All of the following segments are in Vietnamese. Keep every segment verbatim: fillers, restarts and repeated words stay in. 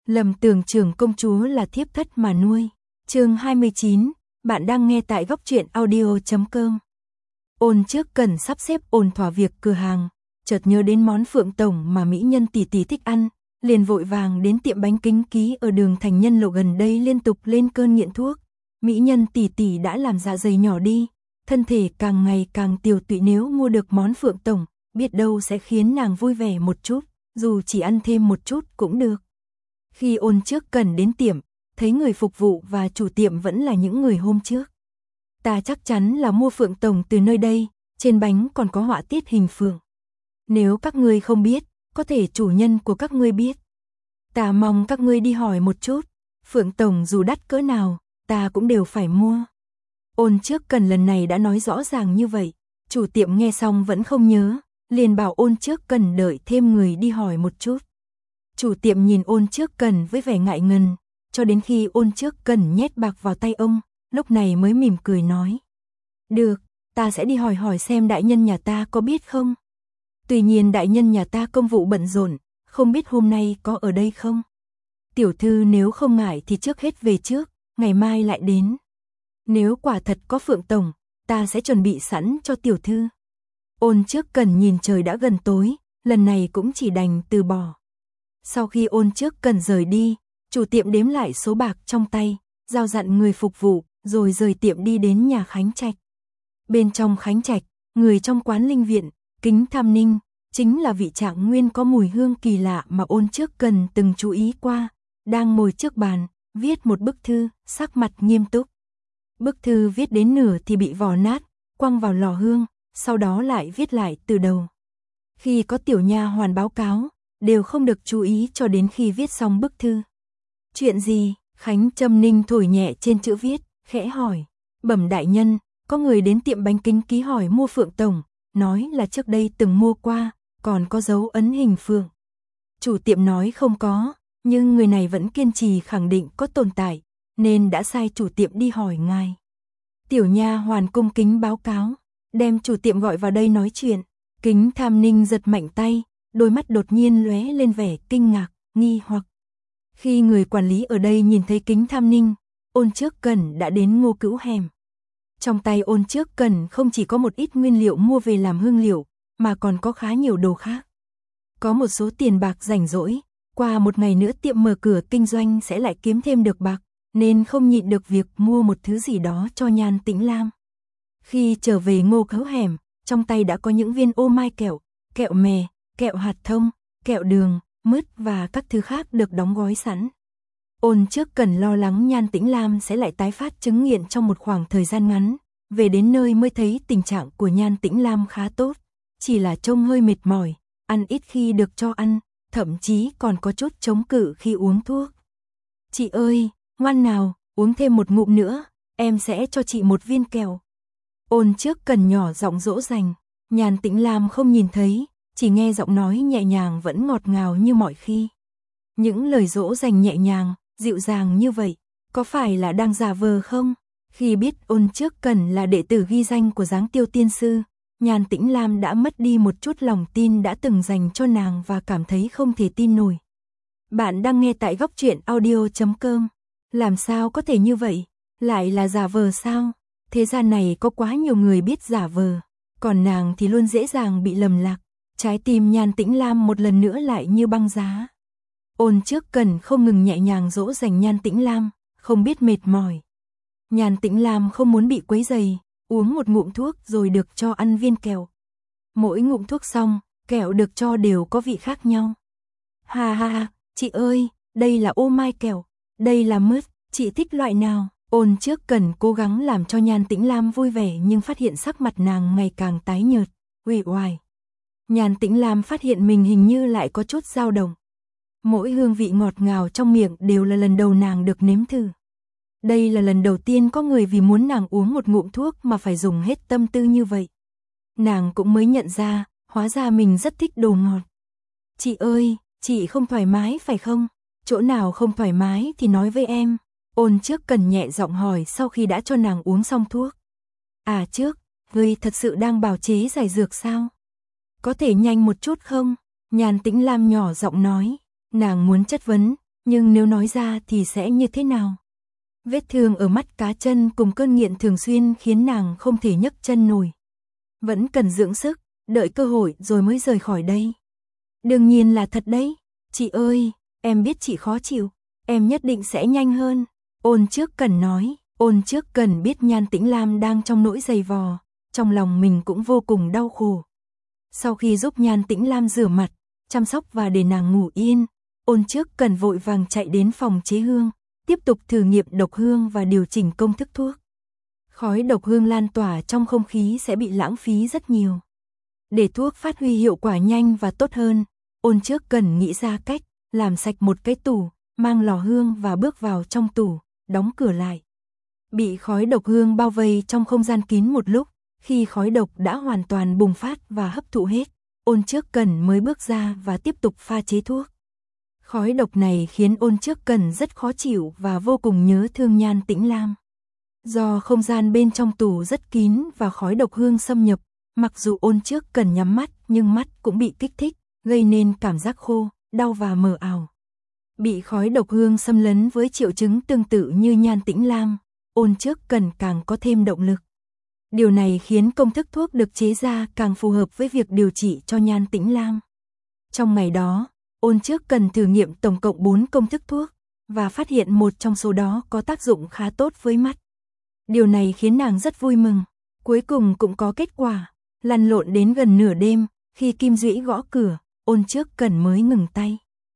Lầm tưởng trưởng công chúa là thiếp thất mà nuôi. Chương hai mươi chín, bạn đang nghe tại góc truyện audio chấm com. Ôn Trước Cần sắp xếp ổn thỏa việc cửa hàng, chợt nhớ đến món phượng tổng mà mỹ nhân tỷ tỷ thích ăn, liền vội vàng đến tiệm bánh Kính Ký ở đường Thành Nhân Lộ gần đây liên tục lên cơn nghiện thuốc. Mỹ nhân tỷ tỷ đã làm dạ dày nhỏ đi, thân thể càng ngày càng tiều tụy, nếu mua được món phượng tổng, biết đâu sẽ khiến nàng vui vẻ một chút, dù chỉ ăn thêm một chút cũng được. Khi Ôn Trước Cần đến tiệm, thấy người phục vụ và chủ tiệm vẫn là những người hôm trước. Ta chắc chắn là mua phượng tổng từ nơi đây, trên bánh còn có họa tiết hình phượng. Nếu các ngươi không biết, có thể chủ nhân của các ngươi biết. Ta mong các ngươi đi hỏi một chút, phượng tổng dù đắt cỡ nào, ta cũng đều phải mua. Ôn Trước Cần lần này đã nói rõ ràng như vậy, chủ tiệm nghe xong vẫn không nhớ, liền bảo Ôn Trước Cần đợi thêm người đi hỏi một chút. Chủ tiệm nhìn Ôn Trước Cần với vẻ ngại ngần, cho đến khi Ôn Trước Cần nhét bạc vào tay ông, lúc này mới mỉm cười nói. Được, ta sẽ đi hỏi hỏi xem đại nhân nhà ta có biết không. Tuy nhiên đại nhân nhà ta công vụ bận rộn, không biết hôm nay có ở đây không. Tiểu thư nếu không ngại thì trước hết về trước, ngày mai lại đến. Nếu quả thật có phượng tổng, ta sẽ chuẩn bị sẵn cho tiểu thư. Ôn Trước Cần nhìn trời đã gần tối, lần này cũng chỉ đành từ bỏ. Sau khi Ôn Trước Cần rời đi, chủ tiệm đếm lại số bạc trong tay, giao dặn người phục vụ, rồi rời tiệm đi đến nhà Khánh Trạch. Bên trong Khánh Trạch, người trong quán linh viện, Kính Tham Ninh, chính là vị trạng nguyên có mùi hương kỳ lạ mà Ôn Trước Cần từng chú ý qua, đang ngồi trước bàn, viết một bức thư, sắc mặt nghiêm túc. Bức thư viết đến nửa thì bị vò nát, quăng vào lò hương, sau đó lại viết lại từ đầu. Khi có tiểu nha hoàn báo cáo, đều không được chú ý cho đến khi viết xong bức thư. Chuyện gì? Khánh Trâm Ninh thổi nhẹ trên chữ viết, khẽ hỏi. Bẩm đại nhân, có người đến tiệm bánh Kính Ký hỏi mua phượng tổng, nói là trước đây từng mua qua, còn có dấu ấn hình phượng. Chủ tiệm nói không có, nhưng người này vẫn kiên trì khẳng định có tồn tại, nên đã sai chủ tiệm đi hỏi ngài. Tiểu nha hoàn cung kính báo cáo, đem chủ tiệm gọi vào đây nói chuyện. Kính Tham Ninh giật mạnh tay, đôi mắt đột nhiên lóe lên vẻ kinh ngạc, nghi hoặc. Khi người quản lý ở đây nhìn thấy Kính Tham Ninh, Ôn Trước Cần đã đến Ngô Cữu hẻm. Trong tay Ôn Trước Cần không chỉ có một ít nguyên liệu mua về làm hương liệu, mà còn có khá nhiều đồ khác. Có một số tiền bạc rảnh rỗi, qua một ngày nữa tiệm mở cửa kinh doanh sẽ lại kiếm thêm được bạc, nên không nhịn được việc mua một thứ gì đó cho Nhan Tĩnh Lam. Khi trở về Ngô Cữu hẻm, trong tay đã có những viên ô mai kẹo, kẹo mè, kẹo hạt thông, kẹo đường, mứt và các thứ khác được đóng gói sẵn. Ôn Trước Cần lo lắng Nhan Tĩnh Lam sẽ lại tái phát chứng nghiện trong một khoảng thời gian ngắn, về đến nơi mới thấy tình trạng của Nhan Tĩnh Lam khá tốt, chỉ là trông hơi mệt mỏi, ăn ít khi được cho ăn, thậm chí còn có chút chống cự khi uống thuốc. Chị ơi, ngoan nào, uống thêm một ngụm nữa, em sẽ cho chị một viên kẹo. Ôn Trước Cần nhỏ giọng dỗ dành, Nhan Tĩnh Lam không nhìn thấy, chỉ nghe giọng nói nhẹ nhàng vẫn ngọt ngào như mọi khi. Những lời dỗ dành nhẹ nhàng, dịu dàng như vậy, có phải là đang giả vờ không? Khi biết Ôn Trước Cần là đệ tử ghi danh của Giáng Tiêu Tiên Sư, Nhan Tĩnh Lam đã mất đi một chút lòng tin đã từng dành cho nàng và cảm thấy không thể tin nổi. Bạn đang nghe tại góc truyện audio chấm com. Làm sao có thể như vậy? Lại là giả vờ sao? Thế gian này có quá nhiều người biết giả vờ, còn nàng thì luôn dễ dàng bị lầm lạc. Trái tim Nhan Tĩnh Lam một lần nữa lại như băng giá. Ôn Trước Cần không ngừng nhẹ nhàng dỗ dành Nhan Tĩnh Lam, không biết mệt mỏi. Nhan Tĩnh Lam không muốn bị quấy rầy, uống một ngụm thuốc rồi được cho ăn viên kẹo. Mỗi ngụm thuốc xong, kẹo được cho đều có vị khác nhau. Ha ha ha, chị ơi, đây là ô mai kẹo, đây là mứt, chị thích loại nào? Ôn Trước Cần cố gắng làm cho Nhan Tĩnh Lam vui vẻ nhưng phát hiện sắc mặt nàng ngày càng tái nhợt, uể oải. Nhan Tĩnh Lam phát hiện mình hình như lại có chút dao động. Mỗi hương vị ngọt ngào trong miệng đều là lần đầu nàng được nếm thử. Đây là lần đầu tiên có người vì muốn nàng uống một ngụm thuốc mà phải dùng hết tâm tư như vậy. Nàng cũng mới nhận ra, hóa ra mình rất thích đồ ngọt. Chị ơi, chị không thoải mái phải không? Chỗ nào không thoải mái thì nói với em. Ôn Trước Cần nhẹ giọng hỏi sau khi đã cho nàng uống xong thuốc. À trước, ngươi thật sự đang bào chế giải dược sao? Có thể nhanh một chút không? Nhan Tĩnh Lam nhỏ giọng nói, nàng muốn chất vấn, nhưng nếu nói ra thì sẽ như thế nào? Vết thương ở mắt cá chân cùng cơn nghiện thường xuyên khiến nàng không thể nhấc chân nổi. Vẫn cần dưỡng sức, đợi cơ hội rồi mới rời khỏi đây. Đương nhiên là thật đấy. Chị ơi, em biết chị khó chịu, em nhất định sẽ nhanh hơn. Ôn Trước Cẩn nói. Ôn Trước Cẩn biết Nhan Tĩnh Lam đang trong nỗi dày vò, trong lòng mình cũng vô cùng đau khổ. Sau khi giúp Nhan Tĩnh Lam rửa mặt, chăm sóc và để nàng ngủ yên, Ôn Trước Cẩn vội vàng chạy đến phòng chế hương, tiếp tục thử nghiệm độc hương và điều chỉnh công thức thuốc. Khói độc hương lan tỏa trong không khí sẽ bị lãng phí rất nhiều. Để thuốc phát huy hiệu quả nhanh và tốt hơn, Ôn Trước Cẩn nghĩ ra cách, làm sạch một cái tủ, mang lò hương và bước vào trong tủ, đóng cửa lại. Bị khói độc hương bao vây trong không gian kín một lúc, khi khói độc đã hoàn toàn bùng phát và hấp thụ hết, Ôn Trước Cẩn mới bước ra và tiếp tục pha chế thuốc. Khói độc này khiến Ôn Trước Cẩn rất khó chịu và vô cùng nhớ thương Nhan Tĩnh Lam. Do không gian bên trong tủ rất kín và khói độc hương xâm nhập, mặc dù Ôn Trước Cẩn nhắm mắt nhưng mắt cũng bị kích thích, gây nên cảm giác khô, đau và mờ ảo. Bị khói độc hương xâm lấn với triệu chứng tương tự như Nhan Tĩnh Lam, Ôn Trước Cẩn càng có thêm động lực. Điều này khiến công thức thuốc được chế ra càng phù hợp với việc điều trị cho Nhan Tĩnh Lam. Trong ngày đó, Ôn Trước Cẩn thử nghiệm tổng cộng bốn công thức thuốc, và phát hiện một trong số đó có tác dụng khá tốt với mắt. Điều này khiến nàng rất vui mừng. Cuối cùng cũng có kết quả. Lăn lộn đến gần nửa đêm, khi Kim Duỹ gõ cửa, Ôn Trước Cẩn mới ngừng tay.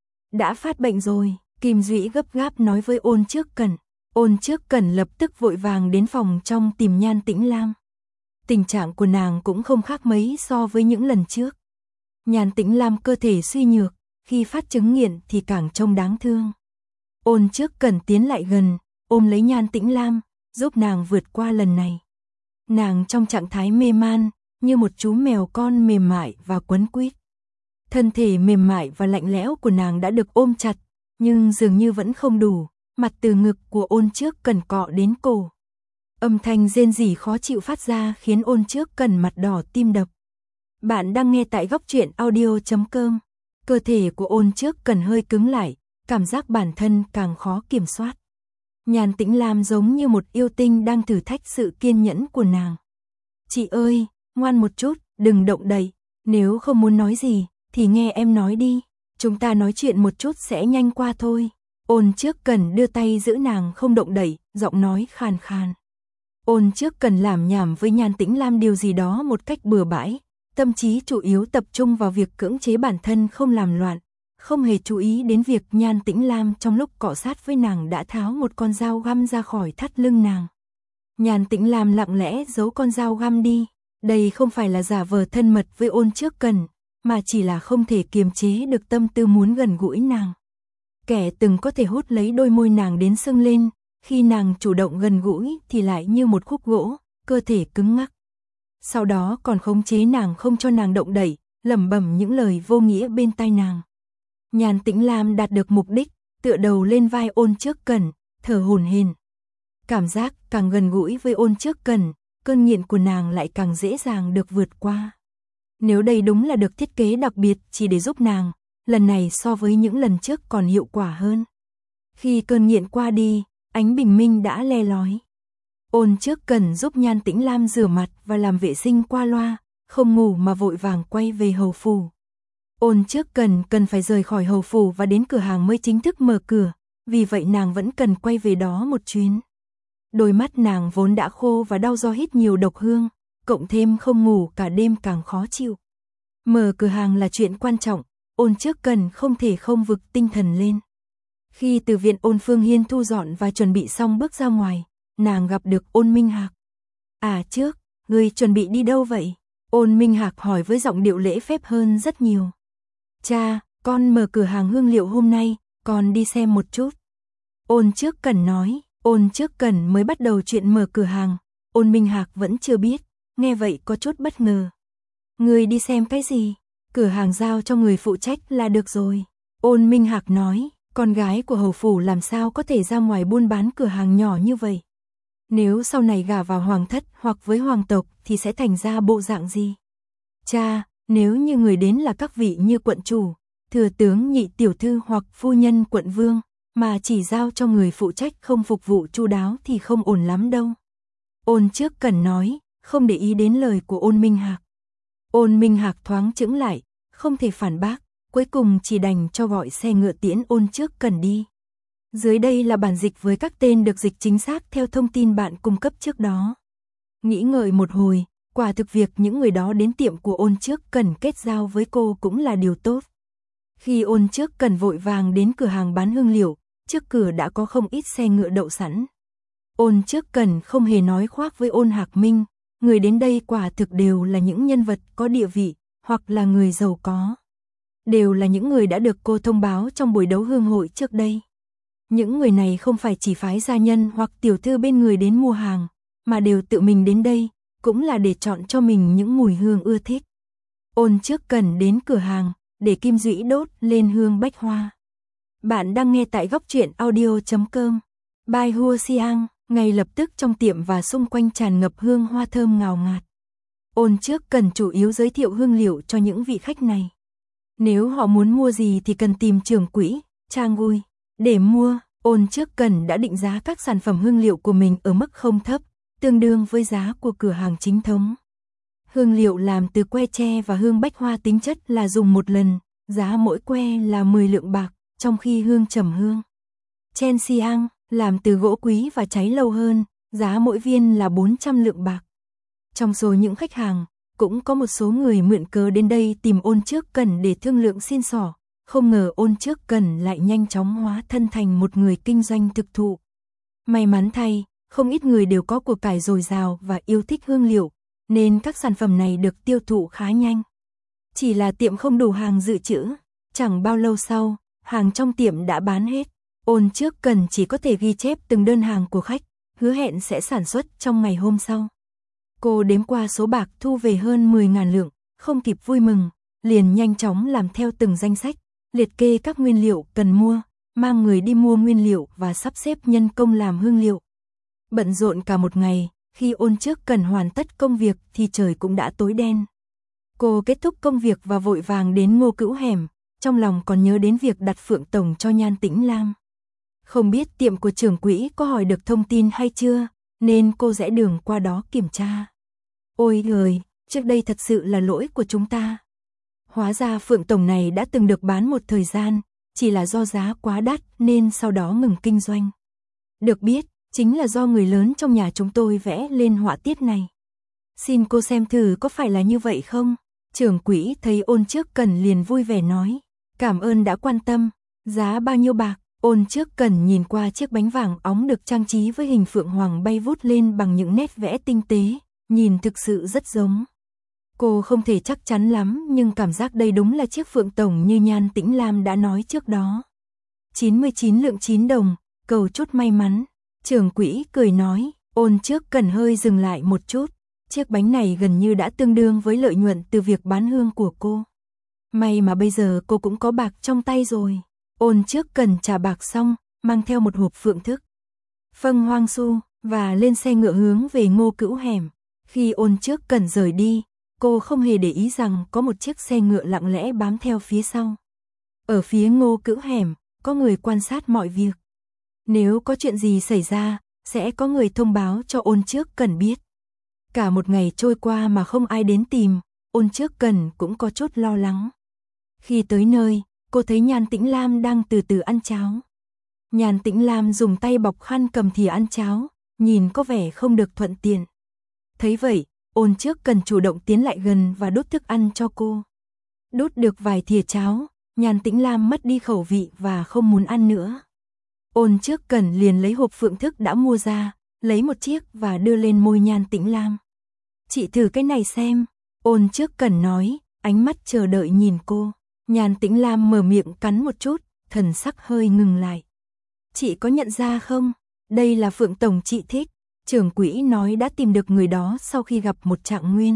Đã phát bệnh rồi, Kim Duỹ gấp gáp nói với Ôn Trước Cẩn. Ôn Trước Cẩn lập tức vội vàng đến phòng trong tìm Nhan Tĩnh Lam. Tình trạng của nàng cũng không khác mấy so với những lần trước. Nhan Tĩnh Lam cơ thể suy nhược, khi phát chứng nghiện thì càng trông đáng thương. Ôn Trước Cẩn tiến lại gần, ôm lấy Nhan Tĩnh Lam, giúp nàng vượt qua lần này. Nàng trong trạng thái mê man, như một chú mèo con mềm mại và quấn quýt. Thân thể mềm mại và lạnh lẽo của nàng đã được ôm chặt, nhưng dường như vẫn không đủ, mặt từ ngực của Ôn Trước Cẩn cọ đến cổ. Âm thanh rên rỉ khó chịu phát ra khiến Ôn Trước Cẩn mặt đỏ tim đập. Bạn đang nghe tại góc truyện audio chấm com. Cơ thể của Ôn Trước Cẩn hơi cứng lại, cảm giác bản thân càng khó kiểm soát. Nhan Tĩnh Lam giống như một yêu tinh đang thử thách sự kiên nhẫn của nàng. Chị ơi, ngoan một chút, đừng động đậy, nếu không muốn nói gì, thì nghe em nói đi, chúng ta nói chuyện một chút sẽ nhanh qua thôi. Ôn Trước Cẩn đưa tay giữ nàng không động đậy, giọng nói khàn khàn. Ôn Trước Cẩn làm nhảm với Nhan Tĩnh Lam điều gì đó một cách bừa bãi, tâm trí chủ yếu tập trung vào việc cưỡng chế bản thân không làm loạn, không hề chú ý đến việc Nhan Tĩnh Lam trong lúc cọ sát với nàng đã tháo một con dao găm ra khỏi thắt lưng nàng. Nhan Tĩnh Lam lặng lẽ giấu con dao găm đi, đây không phải là giả vờ thân mật với Ôn Trước Cẩn, mà chỉ là không thể kiềm chế được tâm tư muốn gần gũi nàng. Kẻ từng có thể hút lấy đôi môi nàng đến sưng lên, khi nàng chủ động gần gũi thì lại như một khúc gỗ, cơ thể cứng ngắc. Sau đó còn khống chế nàng không cho nàng động đậy, lẩm bẩm những lời vô nghĩa bên tai nàng. Nhan Tĩnh Lam đạt được mục đích, tựa đầu lên vai Ôn Trước Cẩn, thở hổn hển. Cảm giác càng gần gũi với Ôn Trước Cẩn, cơn nghiện của nàng lại càng dễ dàng được vượt qua. Nếu đây đúng là được thiết kế đặc biệt chỉ để giúp nàng, lần này so với những lần trước còn hiệu quả hơn. Khi cơn nghiện qua đi, ánh bình minh đã le lói. Ôn Trước Cẩn giúp Nhan Tĩnh Lam rửa mặt và làm vệ sinh qua loa, không ngủ mà vội vàng quay về hầu phủ. Ôn Trước Cẩn cần phải rời khỏi hầu phủ và đến cửa hàng mới chính thức mở cửa, vì vậy nàng vẫn cần quay về đó một chuyến. Đôi mắt nàng vốn đã khô và đau do hít nhiều độc hương, cộng thêm không ngủ cả đêm càng khó chịu. Mở cửa hàng là chuyện quan trọng, Ôn Trước Cẩn không thể không vực tinh thần lên. Khi từ viện Ôn Phương Hiên thu dọn và chuẩn bị xong bước ra ngoài, nàng gặp được Ôn Minh Hạc. À Trước, ngươi chuẩn bị đi đâu vậy? Ôn Minh Hạc hỏi với giọng điệu lễ phép hơn rất nhiều. Cha, con mở cửa hàng hương liệu hôm nay, con đi xem một chút. Ôn Trước Cẩn nói. Ôn Trước Cẩn mới bắt đầu chuyện mở cửa hàng, Ôn Minh Hạc vẫn chưa biết, nghe vậy có chút bất ngờ. Người đi xem cái gì? Cửa hàng giao cho người phụ trách là được rồi. Ôn Minh Hạc nói, con gái của hầu phủ làm sao có thể ra ngoài buôn bán cửa hàng nhỏ như vậy? Nếu sau này gả vào hoàng thất hoặc với hoàng tộc thì sẽ thành ra bộ dạng gì? Cha, nếu như người đến là các vị như quận chủ, thừa tướng nhị tiểu thư hoặc phu nhân quận vương, mà chỉ giao cho người phụ trách không phục vụ chu đáo thì không ổn lắm đâu. Ôn Trước Cẩn nói, không để ý đến lời của Ôn Minh Hạc. Ôn Minh Hạc thoáng chững lại, không thể phản bác, cuối cùng chỉ đành cho gọi xe ngựa tiễn Ôn Trước Cẩn đi. Dưới đây là bản dịch với các tên được dịch chính xác theo thông tin bạn cung cấp trước đó. Nghĩ ngợi một hồi, quả thực việc những người đó đến tiệm của Ôn Trước Cẩn kết giao với cô cũng là điều tốt. Khi Ôn Trước Cẩn vội vàng đến cửa hàng bán hương liệu, trước cửa đã có không ít xe ngựa đậu sẵn. Ôn Trước Cẩn không hề nói khoác với Ôn Hạc Minh, người đến đây quả thực đều là những nhân vật có địa vị, hoặc là người giàu có. Đều là những người đã được cô thông báo trong buổi đấu hương hội trước đây. Những người này không phải chỉ phái gia nhân hoặc tiểu thư bên người đến mua hàng, mà đều tự mình đến đây, cũng là để chọn cho mình những mùi hương ưa thích. Ôn Trước Cẩn đến cửa hàng, để Kim Duy đốt lên hương bách hoa. Bạn đang nghe tại góc truyện audio chấm com. Bai Hua Siang, ngay lập tức trong tiệm và xung quanh tràn ngập hương hoa thơm ngào ngạt. Ôn Trước Cẩn chủ yếu giới thiệu hương liệu cho những vị khách này. Nếu họ muốn mua gì thì cần tìm trưởng quỹ, Trang Gui. Để mua, Ôn Trước Cẩn đã định giá các sản phẩm hương liệu của mình ở mức không thấp, tương đương với giá của cửa hàng chính thống. Hương liệu làm từ que tre và hương bách hoa tính chất là dùng một lần, giá mỗi que là mười lượng bạc, trong khi hương trầm hương Chen Siang làm từ gỗ quý và cháy lâu hơn, giá mỗi viên là bốn trăm lượng bạc. Trong số những khách hàng, cũng có một số người mượn cớ đến đây tìm Ôn Trước Cẩn để thương lượng xin xỏ, không ngờ Ôn Trước Cẩn lại nhanh chóng hóa thân thành một người kinh doanh thực thụ. May mắn thay, không ít người đều có của cải dồi dào và yêu thích hương liệu, nên các sản phẩm này được tiêu thụ khá nhanh. Chỉ là tiệm không đủ hàng dự trữ, chẳng bao lâu sau, hàng trong tiệm đã bán hết. Ôn Trước Cẩn chỉ có thể ghi chép từng đơn hàng của khách, hứa hẹn sẽ sản xuất trong ngày hôm sau. Cô đếm qua số bạc thu về hơn mười ngàn lượng, không kịp vui mừng, liền nhanh chóng làm theo từng danh sách, liệt kê các nguyên liệu cần mua, mang người đi mua nguyên liệu và sắp xếp nhân công làm hương liệu. Bận rộn cả một ngày, khi Ôn Trước Cẩn hoàn tất công việc thì trời cũng đã tối đen. Cô kết thúc công việc và vội vàng đến Ngô Cữu Hẻm, trong lòng còn nhớ đến việc đặt Phượng Tổng cho Nhan Tĩnh Lam. Không biết tiệm của trưởng quỹ có hỏi được thông tin hay chưa, nên cô rẽ đường qua đó kiểm tra. Ôi giời, trước đây thật sự là lỗi của chúng ta. Hóa ra Phượng Tổng này đã từng được bán một thời gian, chỉ là do giá quá đắt nên sau đó ngừng kinh doanh. Được biết, chính là do người lớn trong nhà chúng tôi vẽ lên họa tiết này. Xin cô xem thử có phải là như vậy không? Trưởng quỹ thấy Ôn Trước Cẩn liền vui vẻ nói, cảm ơn đã quan tâm, giá bao nhiêu bạc? Ôn Trước Cẩn nhìn qua chiếc bánh vàng óng được trang trí với hình phượng hoàng bay vút lên bằng những nét vẽ tinh tế, nhìn thực sự rất giống. Cô không thể chắc chắn lắm nhưng cảm giác đây đúng là chiếc Phượng Tổng như Nhan Tĩnh Lam đã nói trước đó. chín mươi chín lượng chín đồng, cầu chút may mắn. Trưởng quỹ cười nói, Ôn Trước Cẩn hơi dừng lại một chút. Chiếc bánh này gần như đã tương đương với lợi nhuận từ việc bán hương của cô. May mà bây giờ cô cũng có bạc trong tay rồi. Ôn Trước Cẩn trả bạc xong, mang theo một hộp phượng thức, phâng hoang su, và lên xe ngựa hướng về Ngô Cữu Hẻm. Khi Ôn Trước Cẩn rời đi, cô không hề để ý rằng có một chiếc xe ngựa lặng lẽ bám theo phía sau. Ở phía Ngô Cữu Hẻm, có người quan sát mọi việc. Nếu có chuyện gì xảy ra, sẽ có người thông báo cho Ôn Trước Cẩn biết. Cả một ngày trôi qua mà không ai đến tìm, Ôn Trước Cẩn cũng có chút lo lắng. Khi tới nơi, cô thấy Nhan Tĩnh Lam đang từ từ ăn cháo. Nhan Tĩnh Lam dùng tay bọc khăn cầm thìa ăn cháo, nhìn có vẻ không được thuận tiện. Thấy vậy, Ôn Trước Cẩn chủ động tiến lại gần và đút thức ăn cho cô. Đút được vài thìa cháo, Nhan Tĩnh Lam mất đi khẩu vị và không muốn ăn nữa. Ôn Trước Cẩn liền lấy hộp phượng thức đã mua ra, lấy một chiếc và đưa lên môi Nhan Tĩnh Lam. Chị thử cái này xem, Ôn Trước Cẩn nói, ánh mắt chờ đợi nhìn cô. Nhan Tĩnh Lam mở miệng cắn một chút, thần sắc hơi ngừng lại. Chị có nhận ra không? Đây là Phượng Tổng chị thích. Trưởng quỹ nói đã tìm được người đó sau khi gặp một trạng nguyên.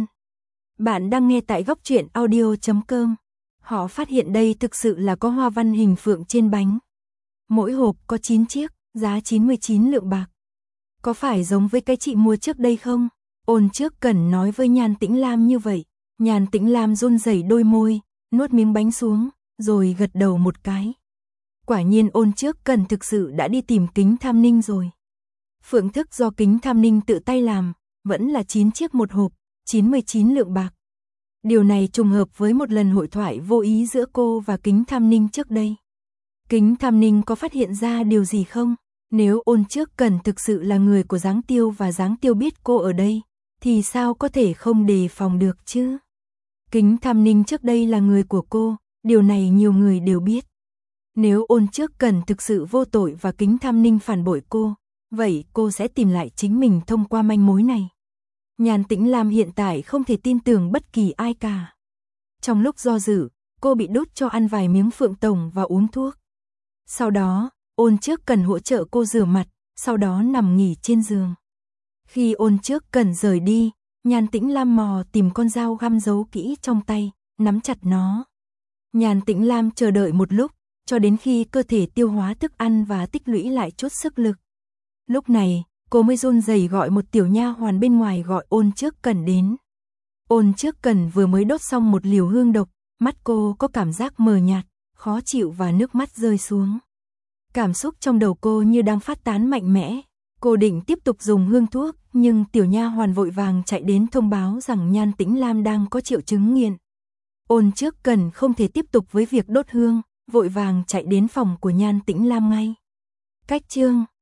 Bạn đang nghe tại góc truyện audio chấm com. Họ phát hiện đây thực sự là có hoa văn hình phượng trên bánh. Mỗi hộp có chín chiếc, giá chín mươi chín lượng bạc. Có phải giống với cái chị mua trước đây không? Ôn Trước Cẩn nói với Nhan Tĩnh Lam như vậy. Nhan Tĩnh Lam run rẩy đôi môi, nuốt miếng bánh xuống, rồi gật đầu một cái. Quả nhiên Ôn Trước Cần thực sự đã đi tìm Kính Tham Ninh rồi. Phượng thức do Kính Tham Ninh tự tay làm, vẫn là chín chiếc một hộp, chín mươi chín lượng bạc. Điều này trùng hợp với một lần hội thoại vô ý giữa cô và Kính Tham Ninh trước đây. Kính Tham Ninh có phát hiện ra điều gì không? Nếu Ôn Trước Cần thực sự là người của Giáng Tiêu và Giáng Tiêu biết cô ở đây, thì sao có thể không đề phòng được chứ? Kính Tham Ninh trước đây là người của cô, điều này nhiều người đều biết. Nếu Ôn Trước Cần thực sự vô tội và Kính Tham Ninh phản bội cô, vậy cô sẽ tìm lại chính mình thông qua manh mối này. Nhan Tĩnh Lam hiện tại không thể tin tưởng bất kỳ ai cả. Trong lúc do dự, cô bị đút cho ăn vài miếng phượng tổng và uống thuốc. Sau đó, Ôn Trước Cần hỗ trợ cô rửa mặt, sau đó nằm nghỉ trên giường. Khi Ôn Trước Cần rời đi, Nhan Tĩnh Lam mò tìm con dao găm giấu kỹ trong tay, nắm chặt nó. Nhan Tĩnh Lam chờ đợi một lúc, cho đến khi cơ thể tiêu hóa thức ăn và tích lũy lại chút sức lực. Lúc này, cô mới run rẩy gọi một tiểu nha hoàn bên ngoài gọi Ôn Trước Cần đến. Ôn Trước Cần vừa mới đốt xong một liều hương độc, mắt cô có cảm giác mờ nhạt, khó chịu và nước mắt rơi xuống. Cảm xúc trong đầu cô như đang phát tán mạnh mẽ. Cô định tiếp tục dùng hương thuốc, nhưng tiểu nha hoàn vội vàng chạy đến thông báo rằng Nhan Tĩnh Lam đang có triệu chứng nghiện. Ôn Trước Cần không thể tiếp tục với việc đốt hương, vội vàng chạy đến phòng của Nhan Tĩnh Lam ngay. Cách chương